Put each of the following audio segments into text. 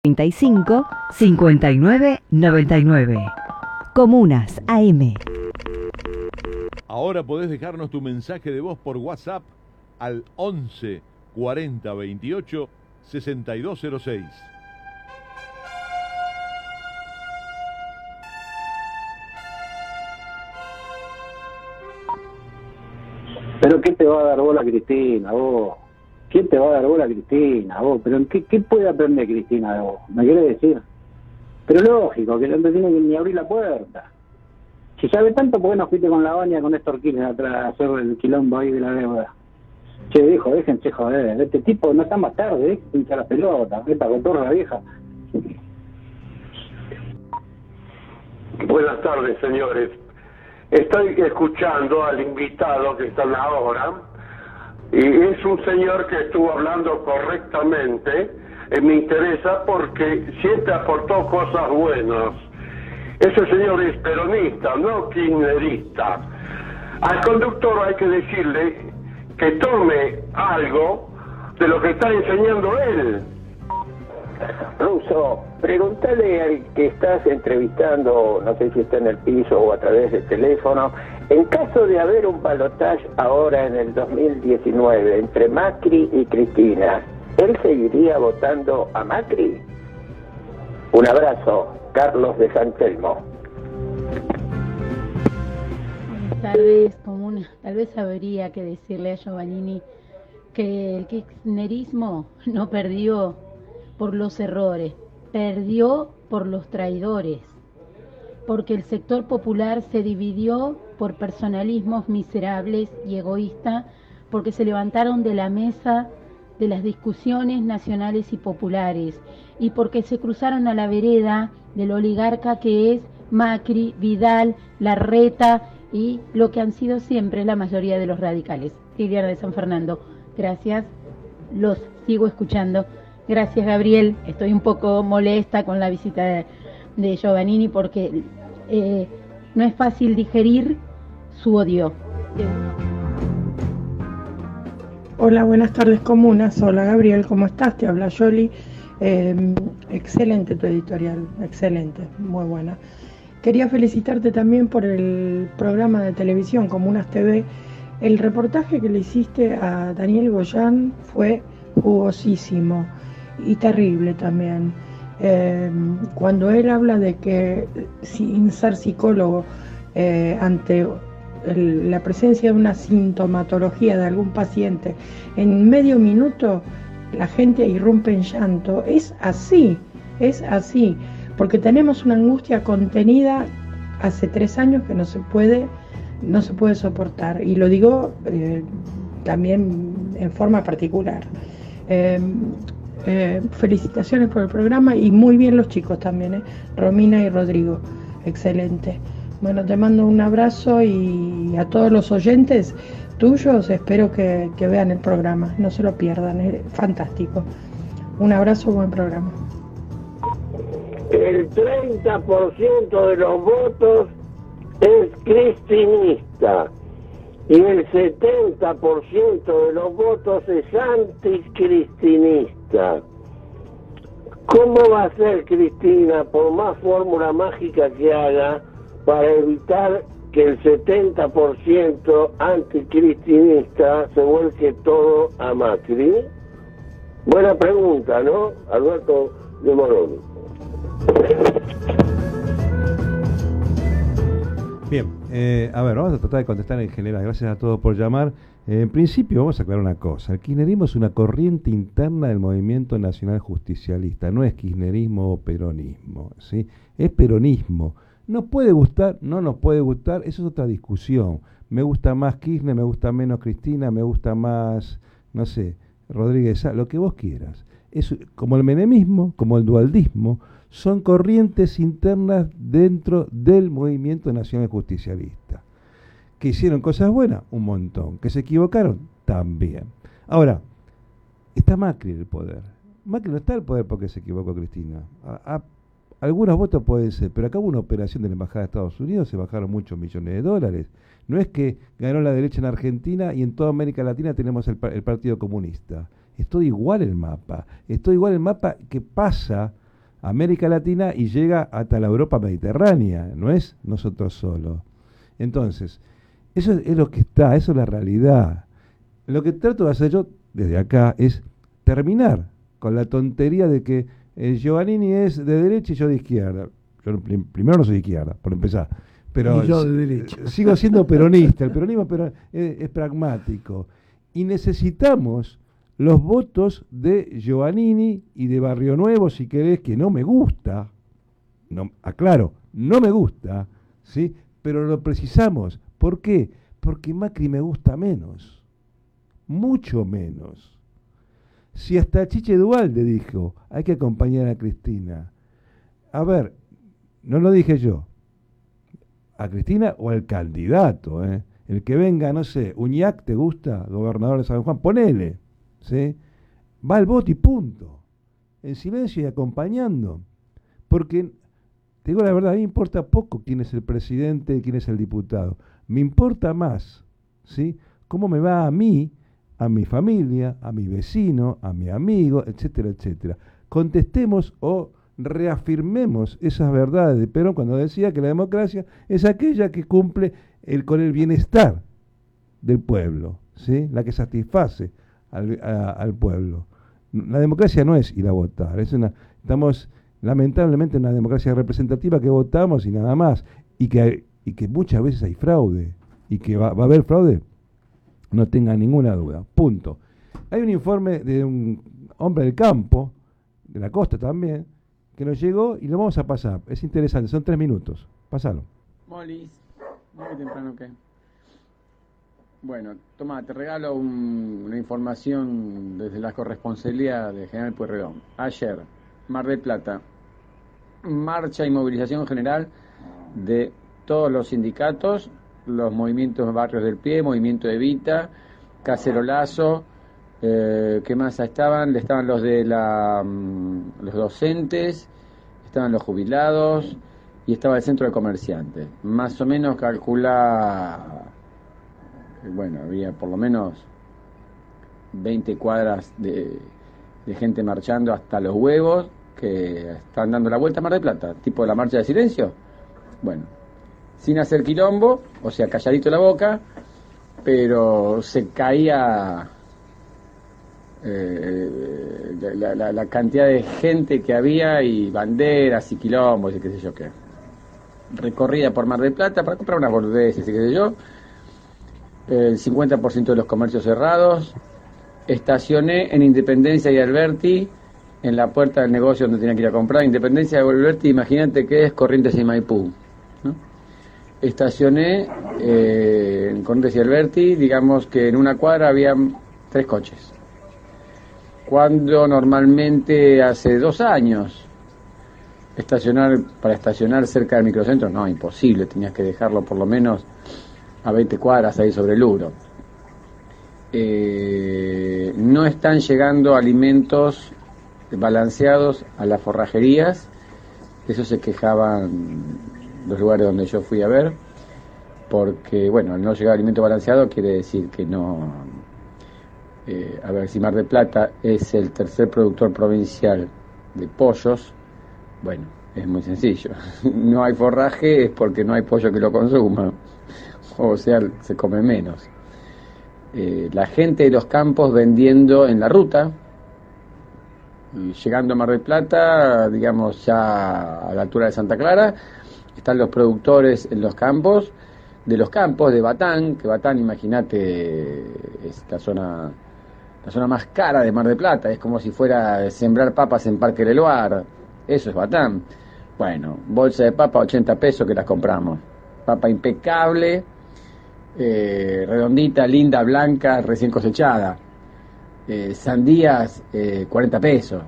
35 59 99. Comunas AM. Ahora podés dejarnos tu mensaje de voz por WhatsApp al 11 40 28 6206. Pero ¿qué te va a dar bola Cristina, vos? ¿Quién te va a dar bola Cristina, vos? ¿Pero qué puede aprender Cristina de vos? ¿Me quiere decir? Pero lógico, que no te tiene que ni abrir la puerta. Si sabe tanto, ¿por qué no fuiste con la baña con Néstor Kirchner atrás a hacer el quilombo ahí de la deuda? Che, dijo, déjense joder, este tipo no está más tarde, déjense hinchar la pelota, esta cotorra vieja. Buenas tardes, señores. Estoy escuchando al invitado que están ahora, y es un señor que estuvo hablando correctamente. Me interesa porque siempre aportó cosas buenas. Ese señor es peronista, no kirchnerista. Al conductor hay que decirle que tome algo de lo que está enseñando él. Russo, pregúntale al que estás entrevistando, no sé si está en el piso o a través del teléfono, en caso de haber un balotaje ahora en el 2019 entre Macri y Cristina, ¿él seguiría votando a Macri? Un abrazo, Carlos de San Telmo. Buenas tardes, Comuna. Tal vez habría que decirle a Giovannini que el kirchnerismo no perdió por los errores, perdió por los traidores, porque el sector popular se dividió por personalismos miserables y egoístas, porque se levantaron de la mesa de las discusiones nacionales y populares, y porque se cruzaron a la vereda del oligarca que es Macri, Vidal, Larreta y lo que han sido siempre la mayoría de los radicales. Liliana de San Fernando, gracias, los sigo escuchando. Gracias, Gabriel. Estoy un poco molesta con la visita de Giovannini porque no es fácil digerir su odio. Hola, buenas tardes, Comunas. Hola, Gabriel, ¿cómo estás? Te habla Yoli. Excelente tu editorial, excelente, muy buena. Quería felicitarte también por el programa de televisión Comunas TV. El reportaje que le hiciste a Daniel Goyan fue jugosísimo y terrible también. Cuando él habla de que sin ser psicólogo, ante la presencia de una sintomatología de algún paciente, en medio minuto la gente irrumpe en llanto, es así, porque tenemos una angustia contenida hace 3 años que no se puede soportar, y lo digo también en forma particular. Felicitaciones por el programa y muy bien los chicos también, Romina y Rodrigo, excelente. Bueno, te mando un abrazo y a todos los oyentes tuyos espero que vean el programa, no se lo pierdan, es fantástico. Un abrazo, buen programa. El 30% de los votos es cristinista y el 70% de los votos es anticristinista. ¿Cómo va a ser Cristina, por más fórmula mágica que haga, para evitar que el 70% anticristinista se vuelque todo a Macri? Buena pregunta, ¿no? Alberto de Morón. Bien, a ver, vamos a tratar de contestar en general. Gracias a todos por llamar. En principio vamos a aclarar una cosa. El kirchnerismo es una corriente interna del movimiento nacional justicialista. No es kirchnerismo o peronismo, ¿sí? Es peronismo. Nos puede gustar, no nos puede gustar, eso es otra discusión. Me gusta más Kirchner, me gusta menos Cristina, me gusta más, no sé, Rodríguez, lo que vos quieras. Es como el menemismo, como el dualdismo, son corrientes internas dentro del movimiento nacional justicialista. ¿Que hicieron cosas buenas? Un montón. ¿Que se equivocaron? También. Ahora, está Macri en el poder. Macri no está en el poder porque se equivocó Cristina. Algunos votos pueden ser, pero acá hubo una operación de la Embajada de Estados Unidos, se bajaron muchos millones de dólares. No es que ganó la derecha en Argentina y en toda América Latina tenemos el Partido Comunista. Es todo igual el mapa. Es todo igual el mapa que pasa América Latina y llega hasta la Europa mediterránea, no es nosotros solos. Entonces, eso es lo que está, eso es la realidad. Lo que trato de hacer yo desde acá es terminar con la tontería de que Giovannini es de derecha y yo de izquierda. Yo primero no soy de izquierda, por empezar. Pero y yo de derecha. Sigo siendo peronista. El peronismo es pragmático. Y necesitamos los votos de Giovannini y de Barrio Nuevo, si querés, que no me gusta. No, aclaro, no me gusta, ¿sí? Pero lo precisamos. ¿Por qué? Porque Macri me gusta menos. Mucho menos. Si hasta Chiche Duhalde dijo, hay que acompañar a Cristina. A ver, no lo dije yo. A Cristina o al candidato, ¿eh? El que venga, no sé, Uñac, ¿te gusta? Gobernador de San Juan, ponele, ¿sí? Va al voto y punto. En silencio y acompañando. Porque, te digo la verdad, a mí me importa poco quién es el presidente y quién es el diputado. Me importa más, ¿sí? Cómo me va a mí, a mi familia, a mi vecino, a mi amigo, etcétera, etcétera. Contestemos o reafirmemos esas verdades de Perón cuando decía que la democracia es aquella que cumple con el bienestar del pueblo, ¿sí? La que satisface al pueblo. La democracia no es ir a votar, estamos lamentablemente en una democracia representativa que votamos y nada más, y que muchas veces hay fraude, y que va a haber fraude, no tenga ninguna duda, punto. Hay un informe de un hombre del campo, de la costa también, que nos llegó y lo vamos a pasar. Es interesante, son 3 minutos. Pásalo. Molis, muy temprano que. Bueno, toma, te regalo una información desde la corresponsabilidad de General Pueyrredón. Ayer, Mar del Plata, marcha y movilización general de todos los sindicatos, los movimientos Barrios del Pie, Movimiento Evita, Cacerolazo, ¿qué más estaban? Estaban los de los docentes, estaban los jubilados y estaba el centro de comerciantes. Más o menos calcula, bueno, había por lo menos 20 cuadras de gente marchando hasta los huevos, que están dando la vuelta a Mar del Plata, tipo la marcha de silencio. Bueno, sin hacer quilombo, o sea, calladito la boca, pero se caía la cantidad de gente que había y banderas y quilombos y qué sé yo qué. Recorrida por Mar del Plata para comprar unas boludeces y qué sé yo. El 50% de los comercios cerrados. Estacioné en Independencia y Alberti, en la puerta del negocio donde tenía que ir a comprar. Independencia y Alberti, imagínate que es Corrientes y Maipú, ¿no? Estacioné en Corrientes y Alberti, digamos que en una cuadra había 3 coches. Cuando normalmente hace 2 años para estacionar cerca del microcentro, no, imposible, tenías que dejarlo por lo menos a 20 cuadras ahí sobre el Luro. No están llegando alimentos balanceados a las forrajerías, eso se quejaban los lugares donde yo fui a ver, porque, bueno, al no llegar alimento balanceado quiere decir que no. A ver, si Mar del Plata es el tercer productor provincial de pollos, bueno, es muy sencillo. No hay forraje es porque no hay pollo que lo consuma, o sea, se come menos. La gente de los campos vendiendo en la ruta, y llegando a Mar del Plata, digamos ya a la altura de Santa Clara, están los productores en los campos, de Batán, que Batán, imagínate, es la zona más cara de Mar del Plata, es como si fuera sembrar papas en Parque Leloir, eso es Batán. Bueno, bolsa de papa 80 pesos que las compramos, papa impecable, redondita, linda, blanca, recién cosechada, sandías 40 pesos,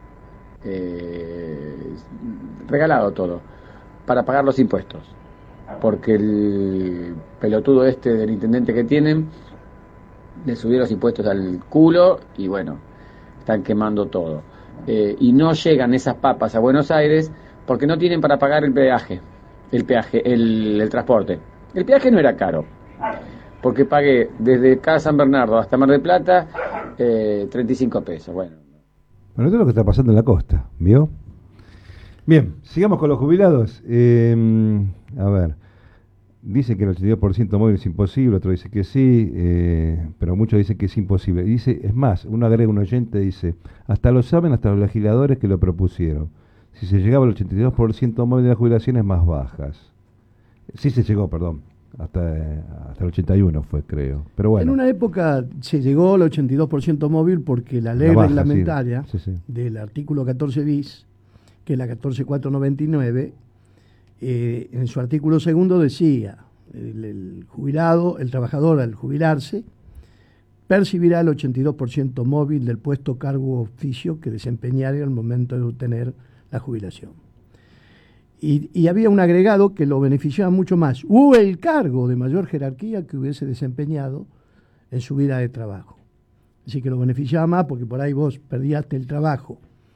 regalado todo, para pagar los impuestos, porque el pelotudo del intendente que tienen le subieron los impuestos al culo y bueno, están quemando todo. Y no llegan esas papas a Buenos Aires porque no tienen para pagar el transporte. El peaje no era caro, porque pagué desde acá a San Bernardo hasta Mar del Plata 35 pesos. Bueno, esto es lo que está pasando en la costa, ¿vio? Bien, sigamos con los jubilados. A ver, dice que el 82% móvil es imposible, otro dice que sí, pero muchos dicen que es imposible. Dice, es más, uno agrega, un oyente dice, hasta lo saben hasta los legisladores que lo propusieron. Si se llegaba al 82% móvil de las jubilaciones más bajas. Sí se llegó, perdón, hasta el 81 fue, creo. Pero bueno. En una época se llegó al 82% móvil porque la ley La baja, reglamentaria sí. del artículo 14 bis, que es la 14499, en su artículo segundo decía, el jubilado, el trabajador al jubilarse, percibirá el 82% móvil del puesto, cargo o oficio que desempeñara al momento de obtener la jubilación. Y había un agregado que lo beneficiaba mucho más, o el cargo de mayor jerarquía que hubiese desempeñado en su vida de trabajo. Así que lo beneficiaba más porque por ahí vos perdíaste el trabajo,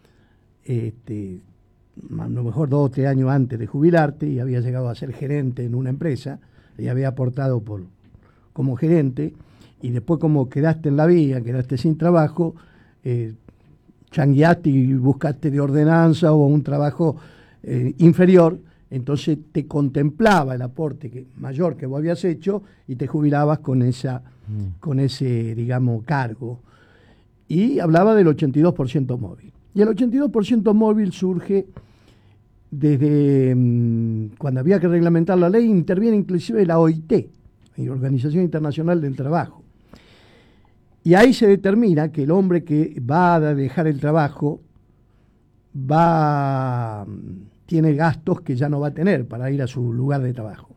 a lo mejor 2 o 3 años antes de jubilarte y había llegado a ser gerente en una empresa y había aportado como gerente, y después como quedaste en la vía, quedaste sin trabajo, changueaste y buscaste de ordenanza o un trabajo inferior, entonces te contemplaba el aporte mayor que vos habías hecho y te jubilabas con ese, digamos, cargo. Y hablaba del 82% móvil. Y el 82% móvil surge desde cuando había que reglamentar la ley, interviene inclusive la OIT, la Organización Internacional del Trabajo. Y ahí se determina que el hombre que va a dejar el trabajo tiene gastos que ya no va a tener para ir a su lugar de trabajo.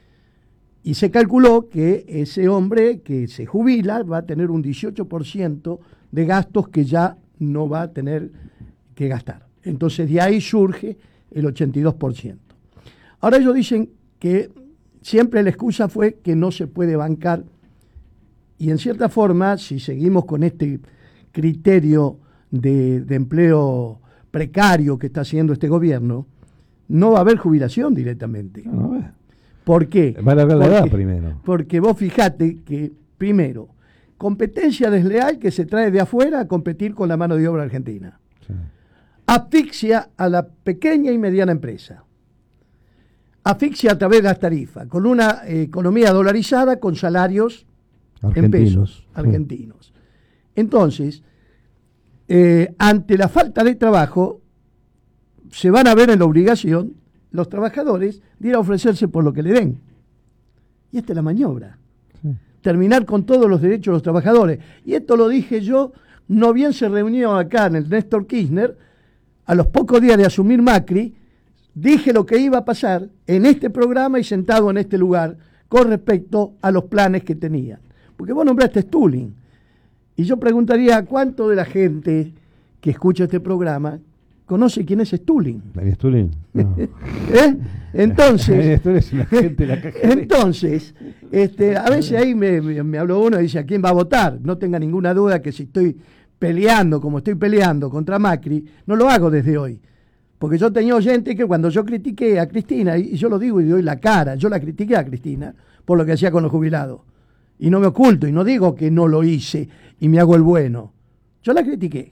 Y se calculó que ese hombre que se jubila va a tener un 18% de gastos que ya no va a tener que gastar. Entonces de ahí surge el 82%. Ahora ellos dicen que siempre la excusa fue que no se puede bancar, y en cierta forma, si seguimos con este criterio de empleo precario que está haciendo este gobierno, no va a haber jubilación directamente. ¿Por qué? Va a alargar la edad primero. Porque vos fijate que, primero, competencia desleal que se trae de afuera a competir con la mano de obra argentina. Sí. Asfixia a la pequeña y mediana empresa. Asfixia a través de las tarifas, con una economía dolarizada, con salarios en pesos argentinos. Entonces, ante la falta de trabajo, se van a ver en la obligación los trabajadores de ir a ofrecerse por lo que le den. Y esta es la maniobra. Sí. Terminar con todos los derechos de los trabajadores. Y esto lo dije yo, no bien se reunió acá en el Néstor Kirchner, a los pocos días de asumir Macri, dije lo que iba a pasar en este programa y sentado en este lugar con respecto a los planes que tenían. Porque vos nombraste Stulin. Y yo preguntaría, ¿cuánto de la gente que escucha este programa conoce quién es Stulin? ¿Stulin? No. Entonces, entonces, a veces ahí me habló uno y dice, ¿a quién va a votar? No tenga ninguna duda que si estoy peleando como estoy peleando contra Macri, no lo hago desde hoy. Porque yo tenía oyentes que cuando yo critiqué a Cristina, y yo lo digo y doy la cara, yo la critiqué a Cristina por lo que hacía con los jubilados. Y no me oculto, y no digo que no lo hice y me hago el bueno. Yo la critiqué.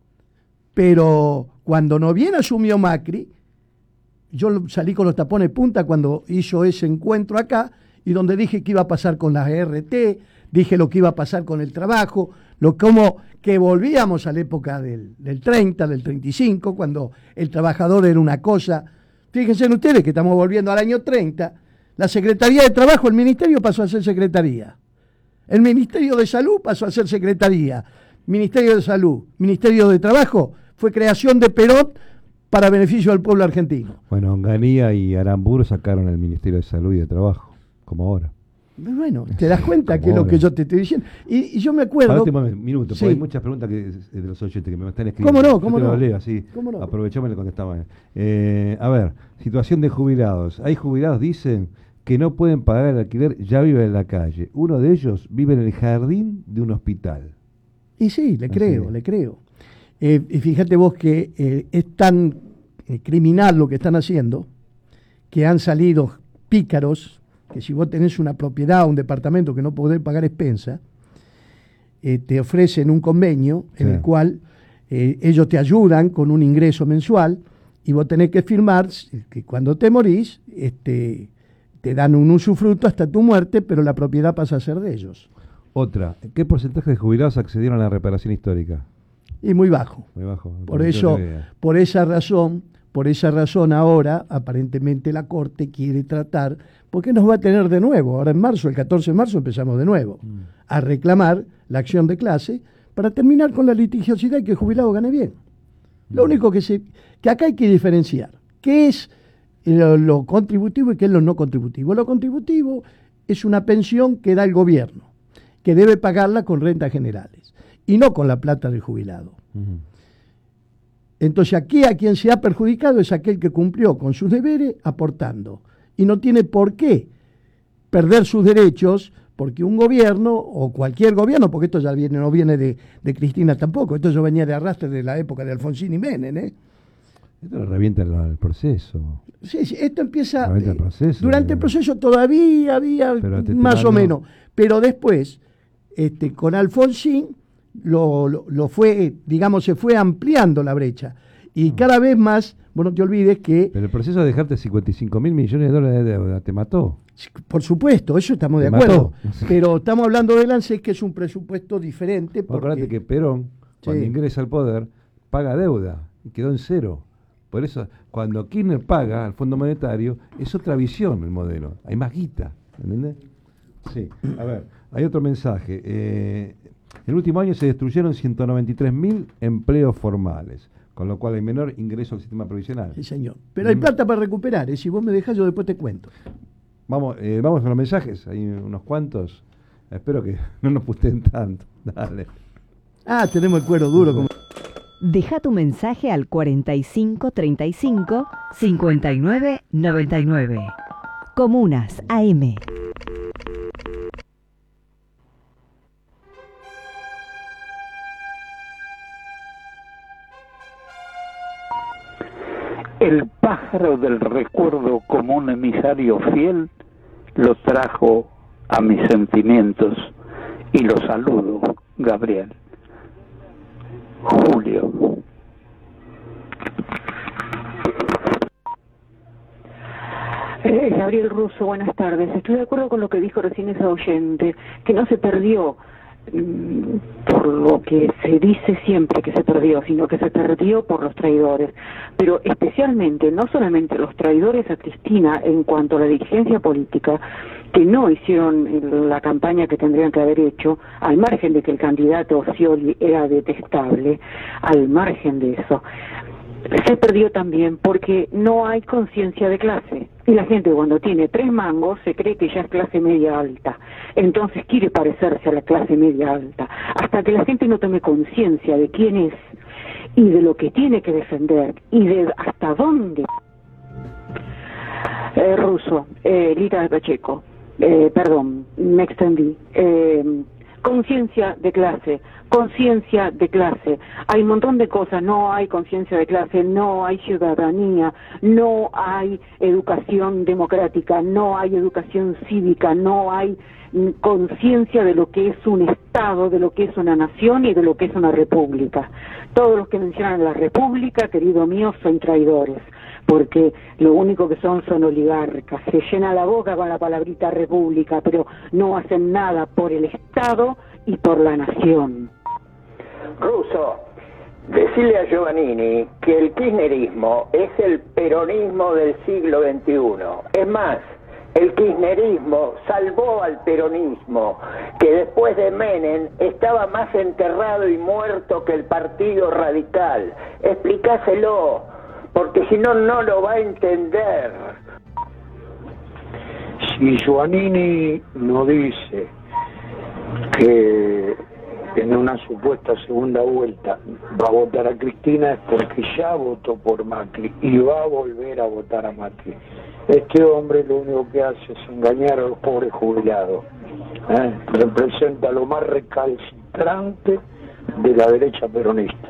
Pero cuando no bien asumió Macri, yo salí con los tapones punta cuando hizo ese encuentro acá, y donde dije que iba a pasar con las ERT, dije lo que iba a pasar con el trabajo, como que volvíamos a la época del 30, del 35, cuando el trabajador era una cosa. Fíjense en ustedes que estamos volviendo al año 30, la Secretaría de Trabajo, el Ministerio pasó a ser Secretaría. El Ministerio de Salud pasó a ser Secretaría. Ministerio de Salud, Ministerio de Trabajo, fue creación de Perón para beneficio del pueblo argentino. Bueno, Onganía y Aramburu sacaron el Ministerio de Salud y de Trabajo, como ahora. Bueno, te das cuenta que es lo que yo te estoy diciendo. Y yo me acuerdo... Un minuto, sí. Porque hay muchas preguntas de los oyentes que me están escribiendo. ¿Cómo no? Lo leo así. ¿Cómo no? Aprovechamos y le contestamos. A ver, situación de jubilados. Hay jubilados, dicen, que no pueden pagar el alquiler, ya viven en la calle. Uno de ellos vive en el jardín de un hospital. Y sí, le creo. Y fíjate vos que es tan criminal lo que están haciendo, que han salido pícaros, que si vos tenés una propiedad o un departamento que no podés pagar expensa, te ofrecen un convenio en el cual ellos te ayudan con un ingreso mensual Y vos tenés que firmar que cuando te morís, te dan un usufructo hasta tu muerte, pero la propiedad pasa a ser de ellos. Otra, ¿qué porcentaje de jubilados accedieron a la reparación histórica? Y muy bajo. Muy bajo. Por esa razón ahora, aparentemente la Corte quiere tratar, porque nos va a tener de nuevo, ahora en marzo, el 14 de marzo empezamos de nuevo, a reclamar la acción de clase para terminar con la litigiosidad y que el jubilado gane bien. Lo único que acá hay que diferenciar, qué es lo contributivo y qué es lo no contributivo. Lo contributivo es una pensión que da el gobierno, que debe pagarla con rentas generales y no con la plata del jubilado. Entonces aquí a quien se ha perjudicado es aquel que cumplió con sus deberes aportando y no tiene por qué perder sus derechos porque un gobierno o cualquier gobierno, porque esto ya no viene de Cristina tampoco, esto ya venía de arrastre de la época de Alfonsín y Menem, Esto lo revienta el proceso. Sí, esto empieza el proceso, durante el proceso todavía había más o menos, pero después con Alfonsín lo fue, digamos, se fue ampliando la brecha y cada vez más, vos no te olvides que... Pero el proceso de dejarte 55.000 millones de dólares de deuda te mató. Por supuesto, eso estamos de acuerdo, pero estamos hablando del ANSES, que es un presupuesto diferente. Acuérdate que Perón, cuando ingresa al poder, paga deuda y quedó en cero. Por eso, cuando Kirchner paga al Fondo Monetario, es otra visión el modelo. Hay más guita, ¿entendés? Sí, a ver, hay otro mensaje. El último año se destruyeron 193.000 empleos formales, con lo cual hay menor ingreso al sistema provisional. Sí, señor. Pero hay plata para recuperar, si vos me dejás yo después te cuento. Vamos con los mensajes, hay unos cuantos. Espero que no nos pusten tanto. Dale. Tenemos el cuero duro. Como... Deja tu mensaje al 4535 5999. Comunas AM. El pájaro del recuerdo como un emisario fiel lo trajo a mis sentimientos y lo saludo, Gabriel. Julio. Gabriel Russo, buenas tardes. Estoy de acuerdo con lo que dijo recién esa oyente, que no se perdió por lo que se dice siempre que se perdió, sino que se perdió por los traidores, pero especialmente, no solamente los traidores a Cristina en cuanto a la dirigencia política, que no hicieron la campaña que tendrían que haber hecho, al margen de que el candidato Scioli era detestable, al margen de eso, se perdió también porque no hay conciencia de clase. Y la gente cuando tiene 3 mangos se cree que ya es clase media alta. Entonces quiere parecerse a la clase media alta. Hasta que la gente no tome conciencia de quién es y de lo que tiene que defender y de hasta dónde. Russo, Lita de Pacheco, perdón, me extendí. Conciencia de clase. Conciencia de clase. Hay un montón de cosas, no hay conciencia de clase, no hay ciudadanía, no hay educación democrática, no hay educación cívica, no hay conciencia de lo que es un Estado, de lo que es una nación y de lo que es una república. Todos los que mencionan la república, querido mío, son traidores, porque lo único que son oligarcas. Se llena la boca con la palabrita república, pero no hacen nada por el Estado y por la nación. Russo, decirle a Giovannini que el kirchnerismo es el peronismo del siglo XXI. Es más, el kirchnerismo salvó al peronismo, que después de Menem estaba más enterrado y muerto que el Partido Radical. Explícaselo, porque si no, no lo va a entender. Si Giovannini no dice que en una supuesta segunda vuelta va a votar a Cristina, es porque ya votó por Macri y va a volver a votar a Macri. Este hombre lo único que hace es engañar a los pobres jubilados. Representa lo más recalcitrante de la derecha peronista.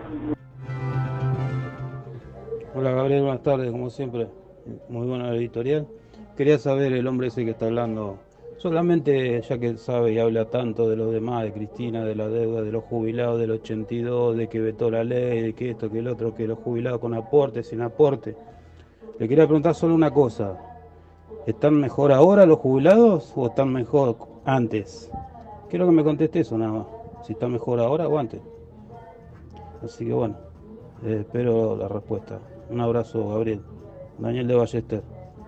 Hola Gabriel, buenas tardes, como siempre, muy buena la editorial. Quería saber, el hombre ese que está hablando Solamente, ya que sabe y habla tanto de los demás, de Cristina, de la deuda, de los jubilados del 82, de que vetó la ley, de que esto, que el otro, que los jubilados con aporte, sin aporte. Le quería preguntar solo una cosa. ¿Están mejor ahora los jubilados o están mejor antes? Quiero que me conteste eso nada más. Si están mejor ahora o antes. Así que bueno, espero la respuesta. Un abrazo, Gabriel. Daniel de Ballester.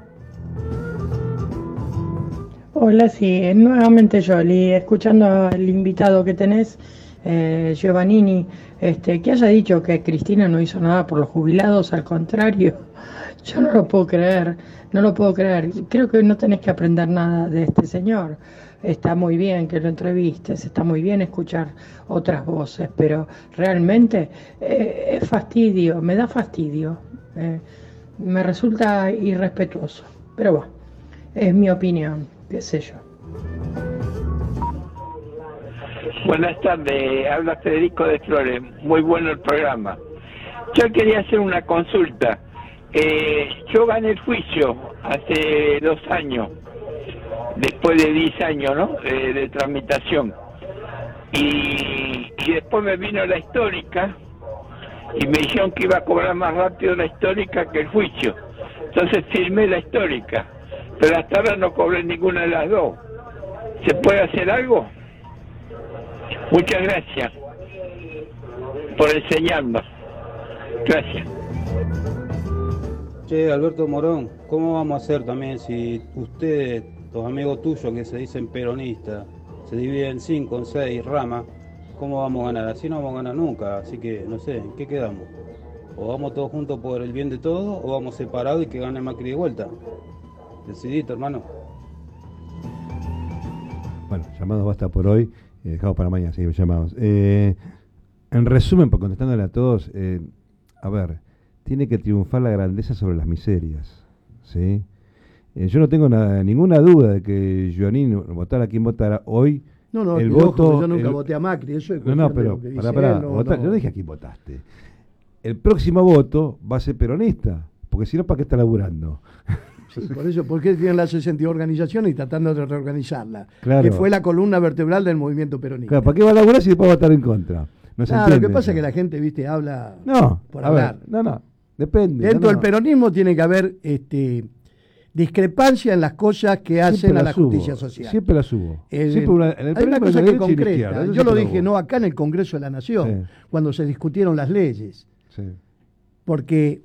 Hola, sí, nuevamente Yoli, escuchando al invitado que tenés, Giovannini, que haya dicho que Cristina no hizo nada por los jubilados, al contrario, yo no lo puedo creer, no lo puedo creer. Creo que no tenés que aprender nada de este señor. Está muy bien que lo entrevistes, está muy bien escuchar otras voces, pero realmente es fastidio, me da fastidio, me resulta irrespetuoso, pero bueno, es mi opinión, qué sé yo. Buenas tardes, habla Federico de Flores, muy bueno el programa. Yo quería hacer una consulta. Yo gané el juicio hace 2 años, después de 10 años, ¿no? De tramitación. Y después me vino la histórica y me dijeron que iba a cobrar más rápido la histórica que el juicio. Entonces firmé la histórica, pero hasta ahora no cobré ninguna de las dos. ¿Se puede hacer algo? Muchas gracias por enseñarnos. Gracias. Che, Alberto Morón, ¿cómo vamos a hacer también si ustedes, los amigos tuyos que se dicen peronistas, se dividen en 5, en 6 ramas? ¿Cómo vamos a ganar? Así no vamos a ganar nunca, así que no sé, ¿en qué quedamos? ¿O vamos todos juntos por el bien de todos o vamos separados y que gane Macri de vuelta? Decidito, hermano. Bueno, llamados basta por hoy, dejamos para mañana, seguimos llamados. En resumen, por contestándole a todos, a ver, tiene que triunfar la grandeza sobre las miserias, ¿sí? Yo no tengo ninguna duda de que Giovannini votara quien votara hoy. No, el voto, voto, yo nunca voté a Macri, eso es no, pero pará, yo no dije a quién votaste. El próximo voto va a ser peronista, porque si no, ¿para qué está laburando? Sí, por eso, porque tienen las 62 organizaciones y tratando de reorganizarla, claro, que fue la columna vertebral del movimiento peronista. Claro, ¿para qué va a laburar si después va a estar en contra? No se entiende lo que pasa eso. es que la gente, viste, habla por a hablar. Ver, depende. Dentro del peronismo tiene que haber discrepancia en las cosas que hacen a la justicia social. Siempre las hubo. Hay una cosa que es concreta. Yo lo dije, no acá en el Congreso de la Nación, cuando se discutieron las leyes. Sí. Porque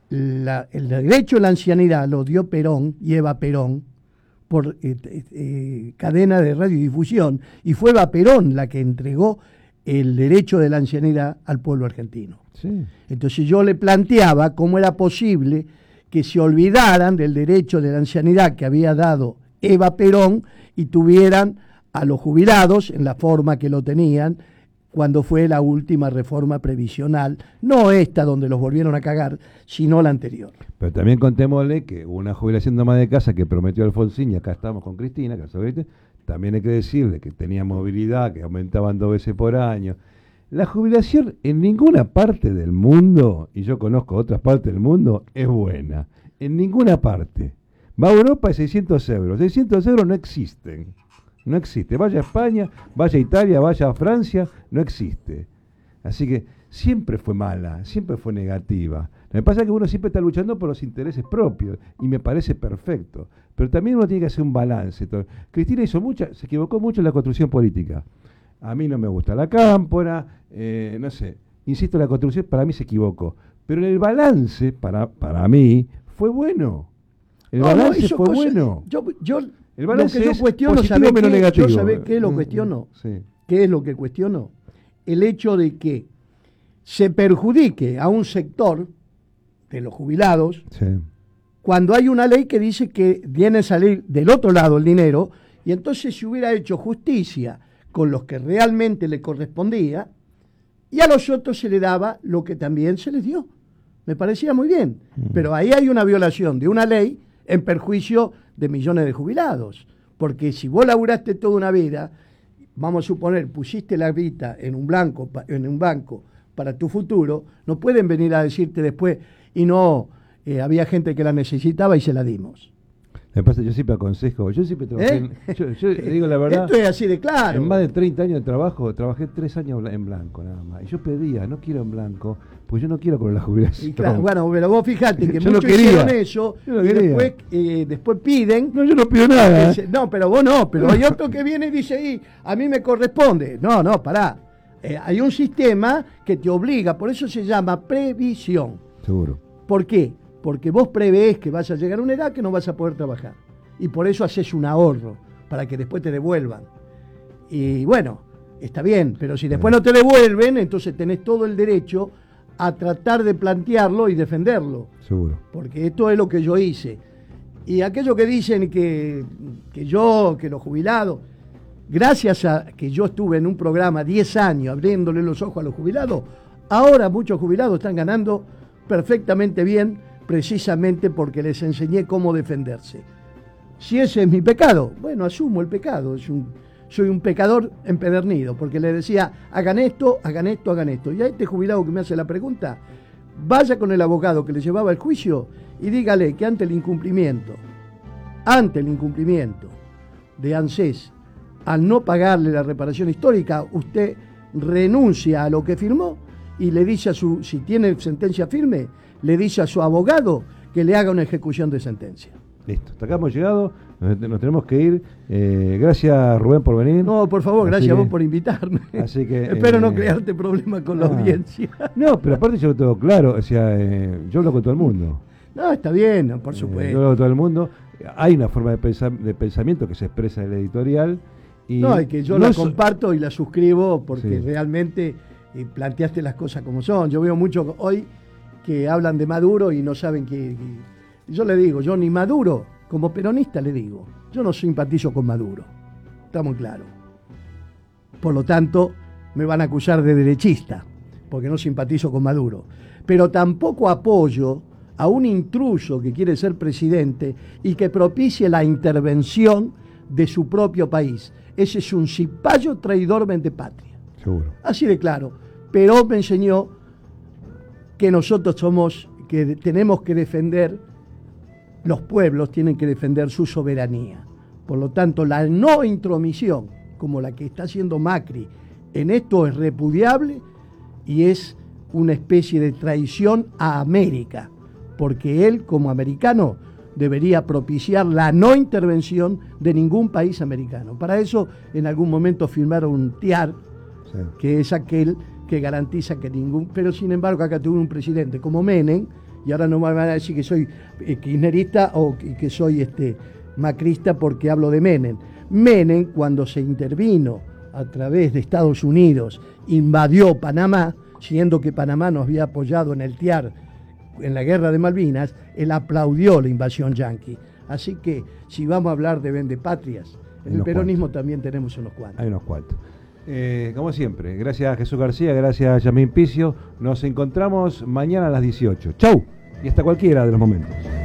el derecho a la ancianidad lo dio Perón y Eva Perón por cadena de radiodifusión, y fue Eva Perón la que entregó el derecho de la ancianidad al pueblo argentino. Sí. Entonces yo le planteaba cómo era posible que se olvidaran del derecho de la ancianidad que había dado Eva Perón y tuvieran a los jubilados en la forma que lo tenían cuando fue la última reforma previsional, no esta donde los volvieron a cagar, sino la anterior. Pero también contémosle que hubo una jubilación de ama de casa que prometió Alfonsín, y acá estamos con Cristina, también hay que decirle que tenía movilidad, que aumentaban 2 veces por año. La jubilación en ninguna parte del mundo, y yo conozco otras partes del mundo, es buena. En ninguna parte. Va a Europa y 600 euros. 600 euros no existen. No existe. Vaya a España, vaya a Italia, vaya a Francia, no existe. Así que siempre fue mala, siempre fue negativa. Lo que pasa es que uno siempre está luchando por los intereses propios, y me parece perfecto. Pero también uno tiene que hacer un balance. Cristina se equivocó mucho en la construcción política. A mí no me gusta la cámpora, no sé. Insisto, la construcción para mí se equivocó. Pero en el balance, para mí, fue bueno. El balance fue bueno. El balance lo que yo cuestiono, ¿sabe qué lo cuestiono? Sí. ¿Qué es lo que cuestiono? El hecho de que se perjudique a un sector de los jubilados, sí, cuando hay una ley que dice que viene a salir del otro lado el dinero, y entonces se hubiera hecho justicia con los que realmente le correspondía, y a los otros se le daba lo que también se les dio. Me parecía muy bien, pero ahí hay una violación de una ley en perjuicio de millones de jubilados, porque si vos laburaste toda una vida, vamos a suponer, pusiste la vida en un banco para tu futuro, no pueden venir a decirte después, y no, había gente que la necesitaba y se la dimos. Me pasa, yo siempre aconsejo, yo siempre trabajé, yo le digo la verdad. Esto es así de claro. En más de 30 años de trabajo, trabajé 3 años en blanco nada más. Y yo pedía, no quiero en blanco, pues yo no quiero con la jubilación. Y claro, bueno, pero vos fijate que yo muchos hicieron eso y después piden. No, yo no pido nada. No, pero vos no, pero hay otro que viene y dice, a mí me corresponde. No, pará. Hay un sistema que te obliga, por eso se llama previsión. Seguro. ¿Por qué? Porque vos prevees que vas a llegar a una edad que no vas a poder trabajar. Y por eso haces un ahorro, para que después te devuelvan. Y bueno, está bien, pero si después no te devuelven, entonces tenés todo el derecho a tratar de plantearlo y defenderlo. Seguro. Porque esto es lo que yo hice. Y aquellos que dicen que los jubilados, gracias a que yo estuve en un programa 10 años abriéndole los ojos a los jubilados, ahora muchos jubilados están ganando perfectamente bien, precisamente porque les enseñé cómo defenderse. Si ese es mi pecado, bueno, asumo el pecado. Soy un pecador empedernido, porque le decía, hagan esto, hagan esto, hagan esto. Y a este jubilado que me hace la pregunta, vaya con el abogado que le llevaba el juicio y dígale que ante el incumplimiento de ANSES, al no pagarle la reparación histórica, usted renuncia a lo que firmó y le dice si tiene sentencia firme, le dice a su abogado que le haga una ejecución de sentencia. Listo, hasta acá hemos llegado, nos tenemos que ir. Gracias, Rubén, por venir. No, por favor, gracias a vos por invitarme. Así que espero no crearte problemas con la audiencia. No, pero aparte yo tengo claro, o sea, yo hablo con todo el mundo. No, está bien, por supuesto. Yo hablo con todo el mundo. Hay una forma de pensamiento que se expresa en el editorial. Y que yo la comparto y la suscribo porque realmente planteaste las cosas como son. Yo veo mucho hoy que hablan de Maduro y no saben que yo le digo, yo ni Maduro, como peronista le digo, yo no simpatizo con Maduro, está muy claro. Por lo tanto, me van a acusar de derechista, porque no simpatizo con Maduro. Pero tampoco apoyo a un intruso que quiere ser presidente y que propicie la intervención de su propio país. Ese es un cipayo traidor vendepatria. Seguro. Así de claro. Perón me enseñó que nosotros que tenemos que defender, los pueblos tienen que defender su soberanía. Por lo tanto, la no intromisión, como la que está haciendo Macri, en esto es repudiable y es una especie de traición a América, porque él, como americano, debería propiciar la no intervención de ningún país americano. Para eso, en algún momento firmaron un TIAR, que es aquel que garantiza que ningún... Pero sin embargo acá tuve un presidente como Menem, y ahora no me van a decir que soy kirchnerista o que soy macrista porque hablo de Menem. Menem, cuando se intervino a través de Estados Unidos, invadió Panamá, siendo que Panamá nos había apoyado en el TIAR en la guerra de Malvinas, él aplaudió la invasión yanqui. Así que si vamos a hablar de vendepatrias, en el peronismo también tenemos unos cuantos. Hay unos cuantos. Como siempre, gracias a Jesús García, gracias a Yamín Picio. Nos encontramos mañana a las 18. ¡Chau! Y hasta cualquiera de los momentos.